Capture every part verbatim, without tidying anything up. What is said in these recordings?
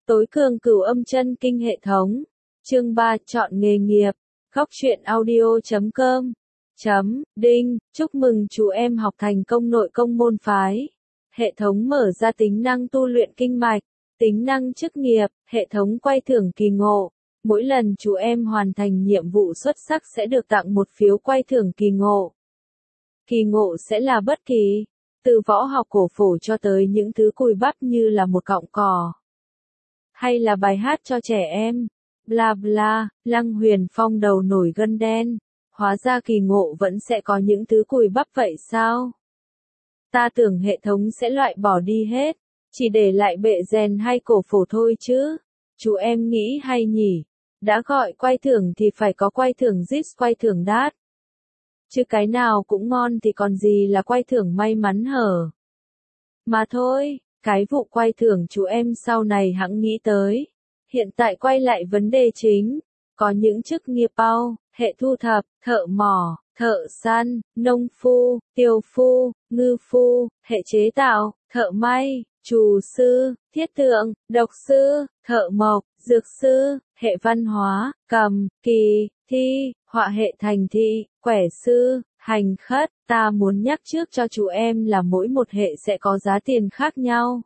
Tối cường cửu âm chân kinh hệ thống. Chương ba chọn nghề nghiệp. Góc truyện audio chấm com. Chấm, đinh, chúc mừng chú em học thành công nội công môn phái. Hệ thống mở ra tính năng tu luyện kinh mạch, tính năng chức nghiệp, hệ thống quay thưởng kỳ ngộ. Mỗi lần chú em hoàn thành nhiệm vụ xuất sắc sẽ được tặng một phiếu quay thưởng kỳ ngộ. Kỳ ngộ sẽ là bất kỳ, từ võ học cổ phổ cho tới những thứ cùi bắp như là một cọng cỏ. Hay là bài hát cho trẻ em. Bla bla, Lăng Huyền Phong đầu nổi gân đen. Hóa ra kỳ ngộ vẫn sẽ có những thứ cùi bắp vậy sao? Ta tưởng hệ thống sẽ loại bỏ đi hết, chỉ để lại bệ rèn hay cổ phổ thôi chứ. Chú em nghĩ hay nhỉ? Đã gọi quay thưởng thì phải có quay thưởng zit quay thưởng đát. Chứ cái nào cũng ngon thì còn gì là quay thưởng may mắn hở. Mà thôi, cái vụ quay thưởng chú em sau này hẵng nghĩ tới. Hiện tại quay lại vấn đề chính. Có những chức nghiệp bao, hệ thu thập, thợ mỏ, thợ săn, nông phu, tiều phu, ngư phu, hệ chế tạo, thợ may, trù sư, thiết tượng, độc sư, thợ mộc, dược sư, hệ văn hóa, cầm, kỳ, thi, họa hệ thành thị, quẻ sư, hành khất. Ta muốn nhắc trước cho chú em là mỗi một hệ sẽ có giá tiền khác nhau.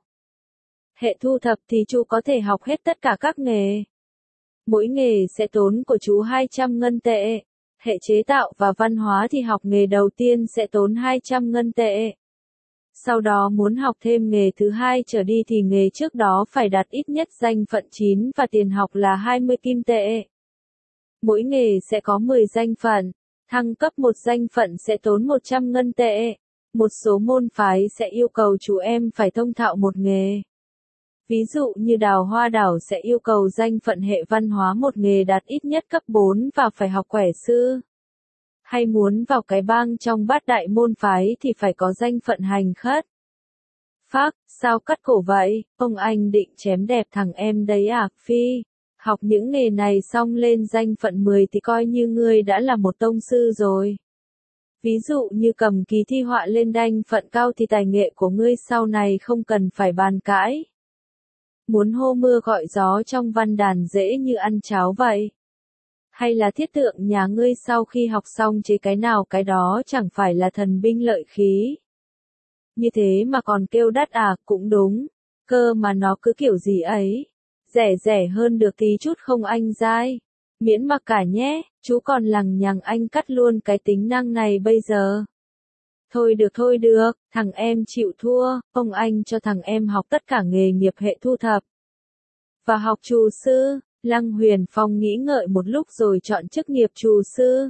Hệ thu thập thì chú có thể học hết tất cả các nghề. Mỗi nghề sẽ tốn của chú hai trăm ngân tệ. Hệ chế tạo và văn hóa thì học nghề đầu tiên sẽ tốn hai trăm ngân tệ. Sau đó muốn học thêm nghề thứ hai trở đi thì nghề trước đó phải đạt ít nhất danh phận chín và tiền học là hai mươi kim tệ. Mỗi nghề sẽ có mười danh phận. Thăng cấp một danh phận sẽ tốn một trăm ngân tệ. Một số môn phái sẽ yêu cầu chú em phải thông thạo một nghề. Ví dụ như đào hoa đảo sẽ yêu cầu danh phận hệ văn hóa một nghề đạt ít nhất cấp bốn và phải học quẻ sư. Hay muốn vào cái bang trong bát đại môn phái thì phải có danh phận hành khất. Phác, sao cắt cổ vậy, ông anh định chém đẹp thằng em đấy à, phi. Học những nghề này xong lên danh phận mười thì coi như ngươi đã là một tông sư rồi. Ví dụ như cầm kỳ thi họa lên đanh phận cao thì tài nghệ của ngươi sau này không cần phải bàn cãi. Muốn hô mưa gọi gió trong văn đàn dễ như ăn cháo vậy. Hay là thiết tượng nhà ngươi sau khi học xong chế cái nào cái đó chẳng phải là thần binh lợi khí. Như thế mà còn kêu đắt à, cũng đúng. Cơ mà nó cứ kiểu gì ấy. Rẻ rẻ hơn được tí chút không anh dai. Miễn mặc cả nhé, chú còn lằng nhằng anh cắt luôn cái tính năng này bây giờ. Thôi được thôi được, thằng em chịu thua, ông anh cho thằng em học tất cả nghề nghiệp hệ thu thập. Và học trù sư, Lăng Huyền Phong nghĩ ngợi một lúc rồi chọn chức nghiệp trù sư.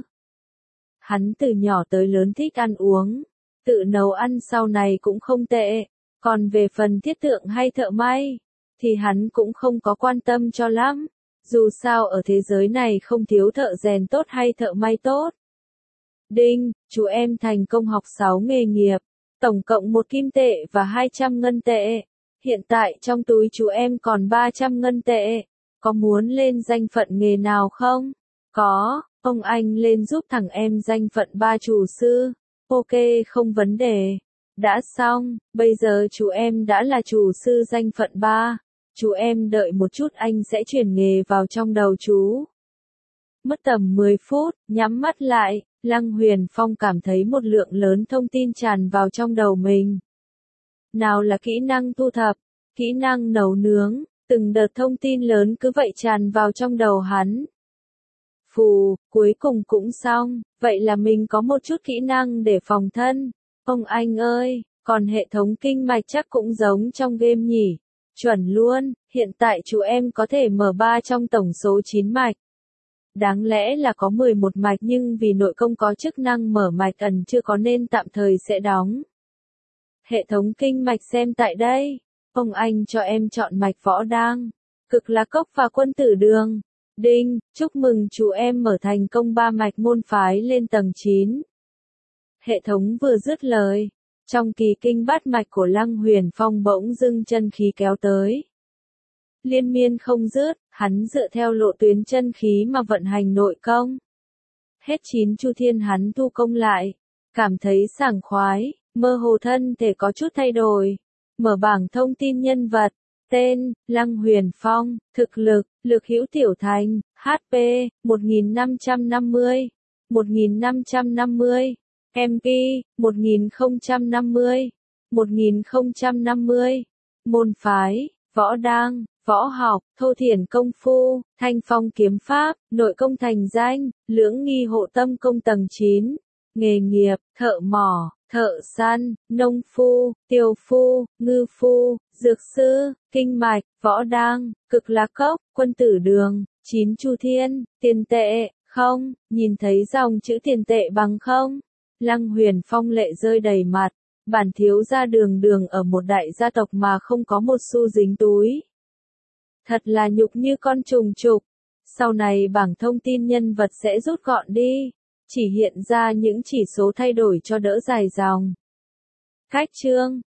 Hắn từ nhỏ tới lớn thích ăn uống, tự nấu ăn sau này cũng không tệ, còn về phần thiết tượng hay thợ may, thì hắn cũng không có quan tâm cho lắm. Dù sao ở thế giới này không thiếu thợ rèn tốt hay thợ may tốt. Đinh, chú em thành công học sáu nghề nghiệp, tổng cộng một kim tệ và hai trăm ngân tệ. Hiện tại trong túi chú em còn ba trăm ngân tệ. Có muốn lên danh phận nghề nào không? Có, ông anh lên giúp thằng em danh phận ba chủ sư. Ok, không vấn đề. Đã xong, bây giờ chú em đã là chủ sư danh phận ba. Chú em đợi một chút anh sẽ chuyển nghề vào trong đầu chú. Mất tầm mười phút, nhắm mắt lại, Lăng Huyền Phong cảm thấy một lượng lớn thông tin tràn vào trong đầu mình. Nào là kỹ năng thu thập, kỹ năng nấu nướng, từng đợt thông tin lớn cứ vậy tràn vào trong đầu hắn. Phù, cuối cùng cũng xong, vậy là mình có một chút kỹ năng để phòng thân. Ông anh ơi, còn hệ thống kinh mạch chắc cũng giống trong game nhỉ? Chuẩn luôn, hiện tại chú em có thể mở ba trong tổng số chín mạch. Đáng lẽ là có mười một mạch nhưng vì nội công có chức năng mở mạch ẩn chưa có nên tạm thời sẽ đóng. Hệ thống kinh mạch xem tại đây. Ông anh cho em chọn mạch võ đang, cực lạc cốc và quân tử đường. Đinh, chúc mừng chú em mở thành công ba mạch môn phái lên tầng chín. Hệ thống vừa dứt lời. Trong kỳ kinh bát mạch của Lăng Huyền Phong bỗng dưng chân khí kéo tới. Liên miên không dứt, hắn dựa theo lộ tuyến chân khí mà vận hành nội công. Hết chín chu thiên hắn thu công lại, cảm thấy sảng khoái, mơ hồ thân thể có chút thay đổi. Mở bảng thông tin nhân vật, Tên, Lăng Huyền Phong. Thực lực, Lực Hữu Tiểu Thành. hát pê, một nghìn năm trăm năm mươi. một nghìn năm trăm năm mươi. em pê, một nghìn không trăm năm mươi. một nghìn không trăm năm mươi. Môn phái, võ đăng, võ học, thô thiển công phu, thanh phong kiếm pháp, nội công thành danh, lưỡng nghi hộ tâm công tầng chín. Nghề nghiệp, thợ mỏ, thợ săn, nông phu, tiều phu, ngư phu, dược sư, kinh mạch, võ đăng, cực lạc cốc, quân tử đường, chín chu thiên, tiền tệ, không, nhìn thấy dòng chữ tiền tệ bằng không? Lăng Huyền Phong lệ rơi đầy mặt, bản thiếu gia đường đường ở một đại gia tộc mà không có một xu dính túi. Thật là nhục như con trùng trục. Sau này bảng thông tin nhân vật sẽ rút gọn đi, chỉ hiện ra những chỉ số thay đổi cho đỡ dài dòng. Cách chương